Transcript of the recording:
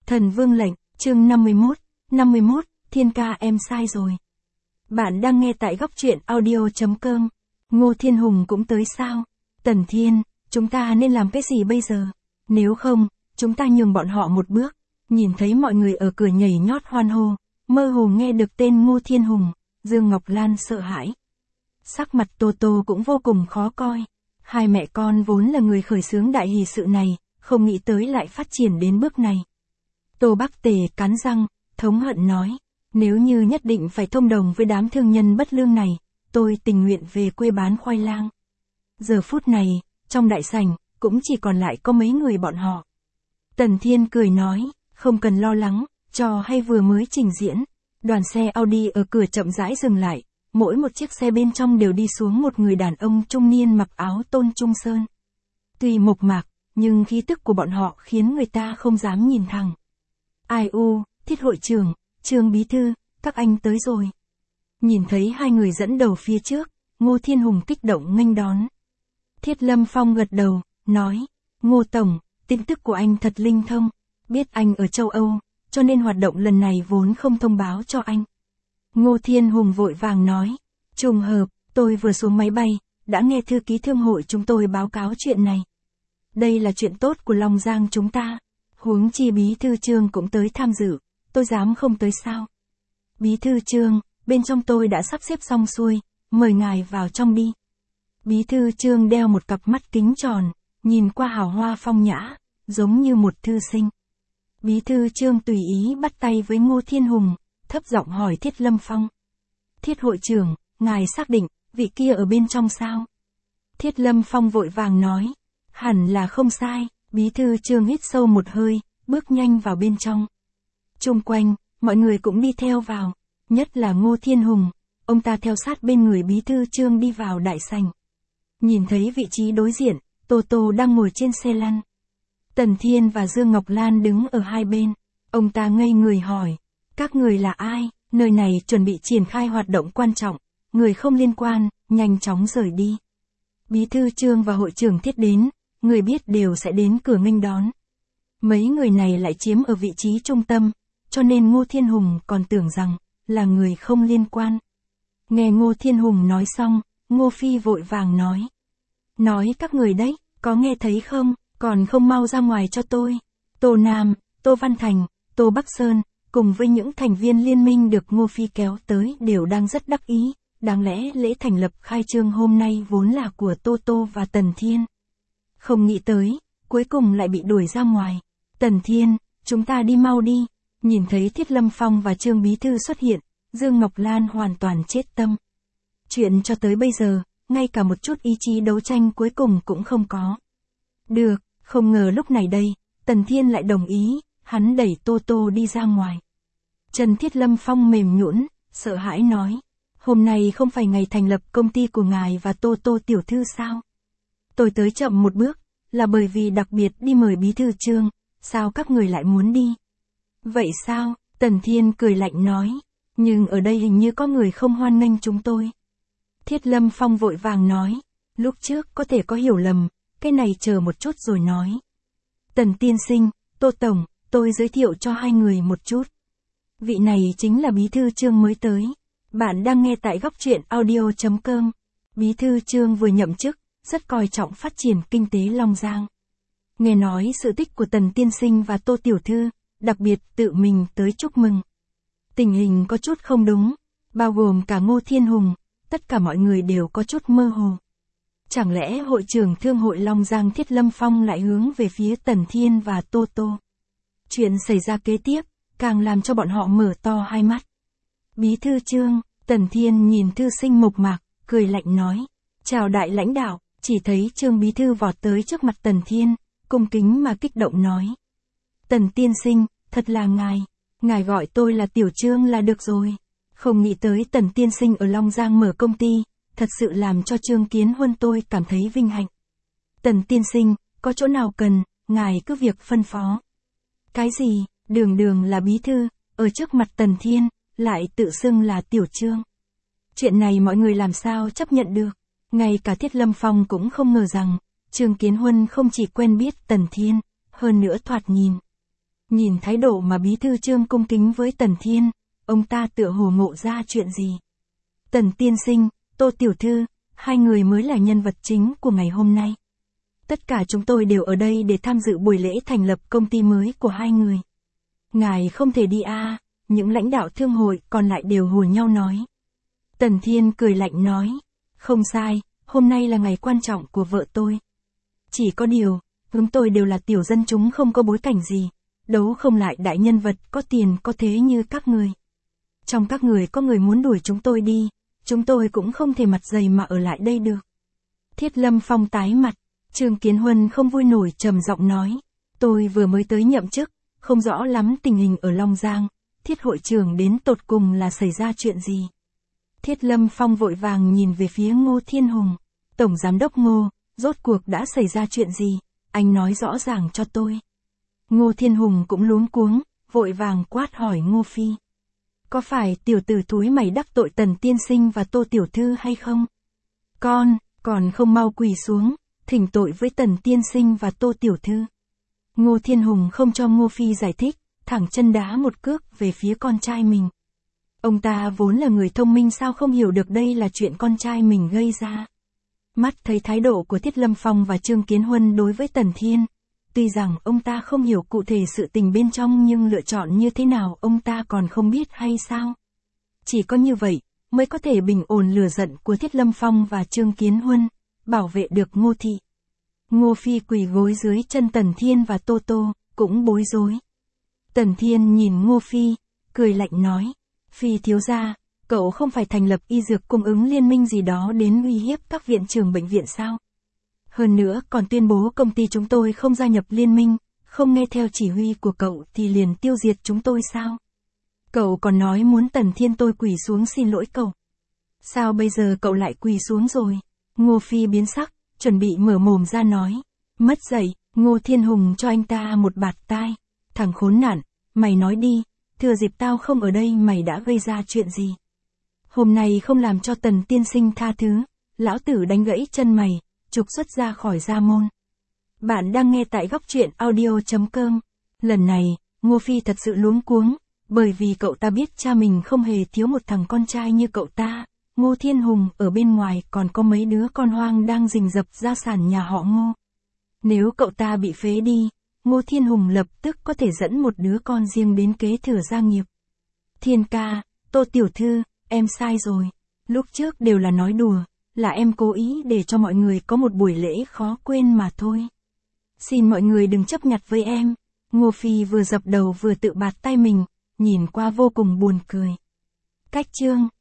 Thần Vương lệnh, chương 51, Thiên ca em sai rồi. Bạn đang nghe tại góc truyện audio.com. Ngô Thiên Hùng cũng tới sao? Tần Thiên, chúng ta nên làm cái gì bây giờ? Nếu không, chúng ta nhường bọn họ một bước. Nhìn thấy mọi người ở cửa nhảy nhót hoan hô, mơ hồ nghe được tên Ngô Thiên Hùng, Dương Ngọc Lan sợ hãi. Sắc mặt Tô Tô cũng vô cùng khó coi. Hai mẹ con vốn là người khởi xướng đại hỷ sự này, không nghĩ tới lại phát triển đến bước này. Tô Bắc Tề cắn răng, thống hận nói, nếu như nhất định phải thông đồng với đám thương nhân bất lương này, tôi tình nguyện về quê bán khoai lang. Giờ phút này, trong đại sảnh, cũng chỉ còn lại có mấy người bọn họ. Tần Thiên cười nói, không cần lo lắng, trò hay vừa mới trình diễn. Đoàn xe Audi ở cửa chậm rãi dừng lại, mỗi một chiếc xe bên trong đều đi xuống một người đàn ông trung niên mặc áo tôn trung sơn. Tuy mộc mạc, nhưng khí tức của bọn họ khiến người ta không dám nhìn thẳng. Ai u, Thiết hội trưởng, Trương bí thư, các anh tới rồi. Nhìn thấy hai người dẫn đầu phía trước, Ngô Thiên Hùng kích động nghênh đón. Thiết Lâm Phong gật đầu, nói, Ngô Tổng, tin tức của anh thật linh thông, biết anh ở châu Âu, cho nên hoạt động lần này vốn không thông báo cho anh. Ngô Thiên Hùng vội vàng nói, trùng hợp, tôi vừa xuống máy bay, đã nghe thư ký thương hội chúng tôi báo cáo chuyện này. Đây là chuyện tốt của Long Giang chúng ta, huống chi bí thư Trương cũng tới tham dự, tôi dám không tới sao. Bí thư Trương, bên trong tôi đã sắp xếp xong xuôi, mời ngài vào trong đi. Bí thư Trương đeo một cặp mắt kính tròn, nhìn qua hào hoa phong nhã, giống như một thư sinh. Bí thư Trương tùy ý bắt tay với Ngô Thiên Hùng, thấp giọng hỏi Thiết Lâm Phong. Thiết hội trưởng, ngài xác định, vị kia ở bên trong sao? Thiết Lâm Phong vội vàng nói, hẳn là không sai. Bí thư Trương hít sâu một hơi, bước nhanh vào bên trong. Chung quanh, mọi người cũng đi theo vào, nhất là Ngô Thiên Hùng, ông ta theo sát bên người bí thư Trương đi vào đại sảnh. Nhìn thấy vị trí đối diện, Tô Tô đang ngồi trên xe lăn. Tần Thiên và Dương Ngọc Lan đứng ở hai bên, ông ta ngây người hỏi, các người là ai, nơi này chuẩn bị triển khai hoạt động quan trọng, người không liên quan, nhanh chóng rời đi. Bí thư Trương và hội trưởng Thiết đến, người biết đều sẽ đến cửa nghênh đón. Mấy người này lại chiếm ở vị trí trung tâm, cho nên Ngô Thiên Hùng còn tưởng rằng là người không liên quan. Nghe Ngô Thiên Hùng nói xong, Ngô Phi vội vàng nói các người đấy, có nghe thấy không, còn không mau ra ngoài cho tôi. Tô Nam, Tô Văn Thành, Tô Bắc Sơn, cùng với những thành viên liên minh được Ngô Phi kéo tới đều đang rất đắc ý, đáng lẽ lễ thành lập khai trương hôm nay vốn là của Tô Tô và Tần Thiên. Không nghĩ tới, cuối cùng lại bị đuổi ra ngoài. Tần Thiên, chúng ta đi mau đi. Nhìn thấy Thiết Lâm Phong và Trương bí thư xuất hiện, Dương Ngọc Lan hoàn toàn chết tâm. Chuyện cho tới bây giờ, ngay cả một chút ý chí đấu tranh cuối cùng cũng không có. Được, không ngờ lúc này đây, Tần Thiên lại đồng ý, hắn đẩy Tô Tô đi ra ngoài. Trần Thiết Lâm Phong mềm nhũn, sợ hãi nói, hôm nay không phải ngày thành lập công ty của ngài và Tô Tô tiểu thư sao? Tôi tới chậm một bước, là bởi vì đặc biệt đi mời bí thư Trương, sao các người lại muốn đi? Vậy sao? Tần Thiên cười lạnh nói, nhưng ở đây hình như có người không hoan nghênh chúng tôi. Thiết Lâm Phong vội vàng nói, lúc trước có thể có hiểu lầm, cái này chờ một chút rồi nói. Tần tiên sinh, Tô Tổng, tôi giới thiệu cho hai người một chút. Vị này chính là bí thư Trương mới tới. Bạn đang nghe tại góc truyện audio.com. Bí thư Trương vừa nhậm chức, rất coi trọng phát triển kinh tế Long Giang. Nghe nói sự tích của Tần tiên sinh và Tô tiểu thư, đặc biệt tự mình tới chúc mừng. Tình hình có chút không đúng, bao gồm cả Ngô Thiên Hùng, tất cả mọi người đều có chút mơ hồ. Chẳng lẽ hội trưởng thương hội Long Giang Thiết Lâm Phong lại hướng về phía Tần Thiên và Tô Tô? Chuyện xảy ra kế tiếp, càng làm cho bọn họ mở to hai mắt. Bí thư Trương, Tần Thiên nhìn thư sinh mộc mạc, cười lạnh nói, chào đại lãnh đạo. Chỉ thấy Trương bí thư vọt tới trước mặt Tần Thiên, cung kính mà kích động nói. Tần tiên sinh, thật là ngài gọi tôi là Tiểu Trương là được rồi. Không nghĩ tới Tần tiên sinh ở Long Giang mở công ty, thật sự làm cho Trương Kiến Huân tôi cảm thấy vinh hạnh. Tần tiên sinh, có chỗ nào cần, ngài cứ việc phân phó. Cái gì, đường là bí thư, ở trước mặt Tần Thiên, lại tự xưng là Tiểu Trương. Chuyện này mọi người làm sao chấp nhận được. Ngay cả Thiết Lâm Phong cũng không ngờ rằng, Trương Kiến Huân không chỉ quen biết Tần Thiên, hơn nữa thoạt nhìn. Nhìn thái độ mà bí thư Trương cung kính với Tần Thiên, ông ta tựa hồ ngộ ra chuyện gì. Tần tiên sinh, Tô tiểu thư, hai người mới là nhân vật chính của ngày hôm nay. Tất cả chúng tôi đều ở đây để tham dự buổi lễ thành lập công ty mới của hai người. Ngài không thể đi à, những lãnh đạo thương hội còn lại đều hùa nhau nói. Tần Thiên cười lạnh nói, không sai, hôm nay là ngày quan trọng của vợ tôi. Chỉ có điều, chúng tôi đều là tiểu dân chúng không có bối cảnh gì, đấu không lại đại nhân vật có tiền có thế như các người. Trong các người có người muốn đuổi chúng tôi đi, chúng tôi cũng không thể mặt dày mà ở lại đây được. Thiết Lâm Phong tái mặt, Trương Kiến Huân không vui nổi trầm giọng nói, tôi vừa mới tới nhậm chức, không rõ lắm tình hình ở Long Giang, Thiết hội trưởng đến tột cùng là xảy ra chuyện gì. Thiết Lâm Phong vội vàng nhìn về phía Ngô Thiên Hùng, Tổng Giám đốc Ngô, rốt cuộc đã xảy ra chuyện gì, anh nói rõ ràng cho tôi. Ngô Thiên Hùng cũng luống cuống, vội vàng quát hỏi Ngô Phi. Có phải tiểu tử thúi mày đắc tội Tần tiên sinh và Tô tiểu thư hay không? Còn không mau quỳ xuống, thỉnh tội với Tần tiên sinh và Tô tiểu thư. Ngô Thiên Hùng không cho Ngô Phi giải thích, thẳng chân đá một cước về phía con trai mình. Ông ta vốn là người thông minh sao không hiểu được đây là chuyện con trai mình gây ra. Mắt thấy thái độ của Thiết Lâm Phong và Trương Kiến Huân đối với Tần Thiên. Tuy rằng ông ta không hiểu cụ thể sự tình bên trong nhưng lựa chọn như thế nào ông ta còn không biết hay sao. Chỉ có như vậy, mới có thể bình ổn lửa giận của Thiết Lâm Phong và Trương Kiến Huân, bảo vệ được Ngô thị. Ngô Phi quỳ gối dưới chân Tần Thiên và Tô Tô, cũng bối rối. Tần Thiên nhìn Ngô Phi, cười lạnh nói, Phi thiếu gia, cậu không phải thành lập y dược cung ứng liên minh gì đó đến uy hiếp các viện trưởng bệnh viện sao? Hơn nữa còn tuyên bố công ty chúng tôi không gia nhập liên minh, không nghe theo chỉ huy của cậu thì liền tiêu diệt chúng tôi sao? Cậu còn nói muốn Tần Thiên tôi quỳ xuống xin lỗi cậu. Sao bây giờ cậu lại quỳ xuống rồi? Ngô Phi biến sắc, chuẩn bị mở mồm ra nói. Mất dậy, Ngô Thiên Hùng cho anh ta một bạt tai. Thằng khốn nạn, mày nói đi, thừa dịp tao không ở đây mày đã gây ra chuyện gì? Hôm nay không làm cho Tần tiên sinh tha thứ, lão tử đánh gãy chân mày, trục xuất ra khỏi gia môn. Bạn đang nghe tại góc truyện audio.com. Lần này, Ngô Phi thật sự luống cuống, bởi vì cậu ta biết cha mình không hề thiếu một thằng con trai như cậu ta. Ngô Thiên Hùng ở bên ngoài còn có mấy đứa con hoang đang rình rập gia sản nhà họ Ngô. Nếu cậu ta bị phế đi, Ngô Thiên Hùng lập tức có thể dẫn một đứa con riêng đến kế thừa gia nghiệp. Thiên ca, Tô tiểu thư, em sai rồi. Lúc trước đều là nói đùa, là em cố ý để cho mọi người có một buổi lễ khó quên mà thôi. Xin mọi người đừng chấp nhặt với em. Ngô Phi vừa dập đầu vừa tự bạt tay mình, nhìn qua vô cùng buồn cười. Cách chương